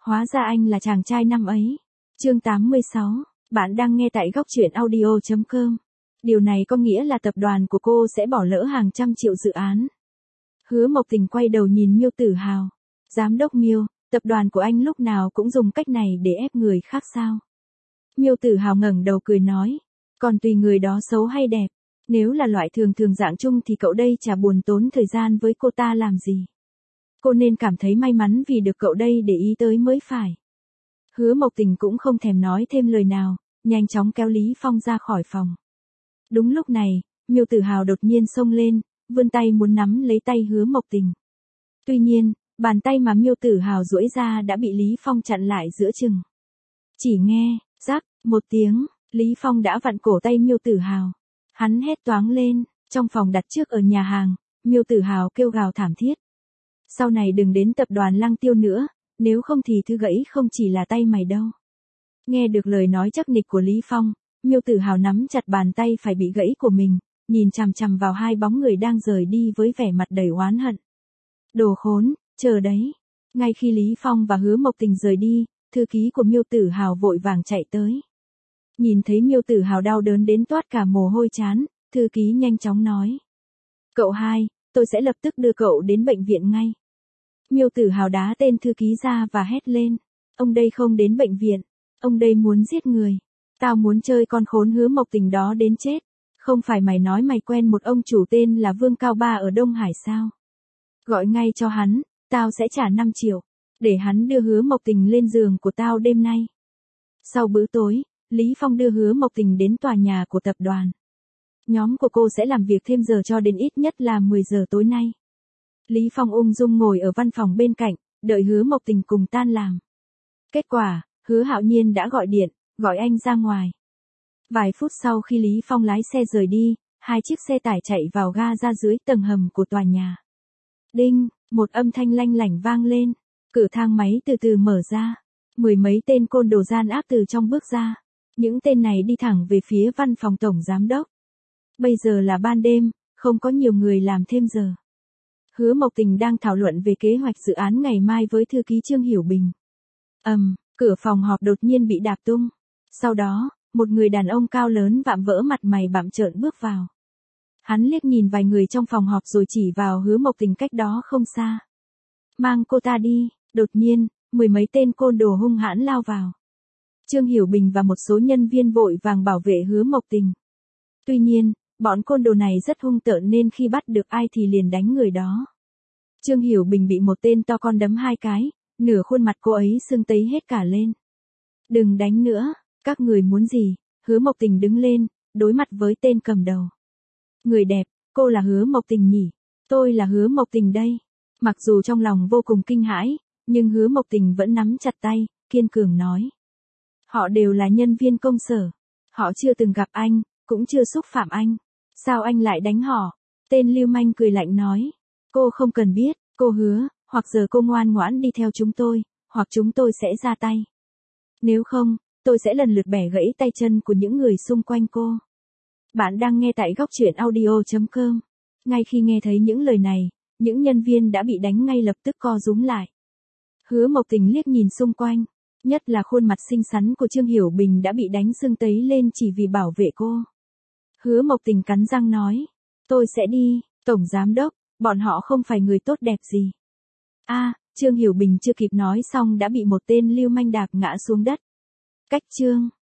Hóa ra anh là chàng trai năm ấy. Chương 86, bạn đang nghe tại góc truyện audio.com. Điều này có nghĩa là tập đoàn của cô sẽ bỏ lỡ hàng trăm triệu dự án. Hứa Mộc Tình quay đầu nhìn Miêu Tử Hào. Giám đốc Miêu, tập đoàn của anh lúc nào cũng dùng cách này để ép người khác sao? Miêu Tử Hào ngẩng đầu cười nói. Còn tùy người đó xấu hay đẹp. Nếu là loại thường thường dạng chung thì cậu đây chả buồn tốn thời gian với cô ta làm gì. Cô nên cảm thấy may mắn vì được cậu đây để ý tới mới phải. Hứa Mộc Tình cũng không thèm nói thêm lời nào, nhanh chóng kéo Lý Phong ra khỏi phòng. Đúng lúc này, Miêu Tử Hào đột nhiên xông lên, vươn tay muốn nắm lấy tay Hứa Mộc Tình. Tuy nhiên, bàn tay mà Miêu Tử Hào duỗi ra đã bị Lý Phong chặn lại giữa chừng. Chỉ nghe, rắc, một tiếng, Lý Phong đã vặn cổ tay Miêu Tử Hào. Hắn hét toáng lên, trong phòng đặt trước ở nhà hàng, Miêu Tử Hào kêu gào thảm thiết. Sau này đừng đến tập đoàn Lăng Tiêu nữa, nếu không thì thứ gãy không chỉ là tay mày đâu. Nghe được lời nói chắc nịch của Lý Phong, Miêu Tử Hào nắm chặt bàn tay phải bị gãy của mình, nhìn chằm chằm vào hai bóng người đang rời đi với vẻ mặt đầy oán hận. Đồ khốn, chờ đấy. Ngay khi Lý Phong và Hứa Mộc Tình rời đi, thư ký của Miêu Tử Hào vội vàng chạy tới. Nhìn thấy Miêu Tử Hào đau đớn đến toát cả mồ hôi trán, thư ký nhanh chóng nói. Cậu hai, tôi sẽ lập tức đưa cậu đến bệnh viện ngay. Miêu Tử Hào đá tên thư ký ra và hét lên. Ông đây không đến bệnh viện, ông đây muốn giết người. Tao muốn chơi con khốn Hứa Mộc Tình đó đến chết. Không phải mày nói mày quen một ông chủ tên là Vương Cao Ba ở Đông Hải sao? Gọi ngay cho hắn, tao sẽ trả 5 triệu. Để hắn đưa Hứa Mộc Tình lên giường của tao đêm nay. Sau bữa tối, Lý Phong đưa Hứa Mộc Tình đến tòa nhà của tập đoàn. Nhóm của cô sẽ làm việc thêm giờ cho đến ít nhất là 10 giờ tối nay. Lý Phong ung dung ngồi ở văn phòng bên cạnh, đợi Hứa Mộc Tình cùng tan làm. Kết quả, Hứa Hạo Nhiên đã gọi điện, gọi anh ra ngoài. Vài phút sau khi Lý Phong lái xe rời đi, hai chiếc xe tải chạy vào ga ra dưới tầng hầm của tòa nhà. Đinh, một âm thanh lanh lảnh vang lên, cửa thang máy từ từ mở ra. Mười mấy tên côn đồ gian ác từ trong bước ra. Những tên này đi thẳng về phía văn phòng tổng giám đốc. Bây giờ là ban đêm, không có nhiều người làm thêm giờ. Hứa Mộc Tình đang thảo luận về kế hoạch dự án ngày mai với thư ký Trương Hiểu Bình. Cửa phòng họp đột nhiên bị đạp tung. Sau đó, một người đàn ông cao lớn vạm vỡ mặt mày bặm trợn bước vào. Hắn liếc nhìn vài người trong phòng họp rồi chỉ vào Hứa Mộc Tình cách đó không xa. Mang cô ta đi. Đột nhiên, mười mấy tên côn đồ hung hãn lao vào. Trương Hiểu Bình và một số nhân viên vội vàng bảo vệ Hứa Mộc Tình. Tuy nhiên, bọn côn đồ này rất hung tợn nên khi bắt được ai thì liền đánh người đó. Trương Hiểu Bình bị một tên to con đấm 2 cái, nửa khuôn mặt cô ấy sưng tấy hết cả lên. Đừng đánh nữa, các người muốn gì? Hứa Mộc Tình đứng lên, đối mặt với tên cầm đầu. Người đẹp, cô là Hứa Mộc Tình nhỉ? Tôi là Hứa Mộc Tình đây. Mặc dù trong lòng vô cùng kinh hãi, nhưng Hứa Mộc Tình vẫn nắm chặt tay, kiên cường nói. Họ đều là nhân viên công sở. Họ chưa từng gặp anh, cũng chưa xúc phạm anh. Sao anh lại đánh họ? Tên lưu manh cười lạnh nói. Cô không cần biết, cô hứa, hoặc giờ cô ngoan ngoãn đi theo chúng tôi, hoặc chúng tôi sẽ ra tay. Nếu không, tôi sẽ lần lượt bẻ gãy tay chân của những người xung quanh cô. Bạn đang nghe tại góc truyện audio.com. Ngay khi nghe thấy những lời này, những nhân viên đã bị đánh ngay lập tức co rúm lại. Hứa Mộc Tình liếc nhìn xung quanh, nhất là khuôn mặt xinh xắn của Trương Hiểu Bình đã bị đánh sưng tấy lên chỉ vì bảo vệ cô. Hứa Mộc Tình cắn răng nói, tôi sẽ đi, tổng giám đốc, bọn họ không phải người tốt đẹp gì. Trương Hiểu Bình chưa kịp nói xong đã bị một tên lưu manh đạp ngã xuống đất. Cách chương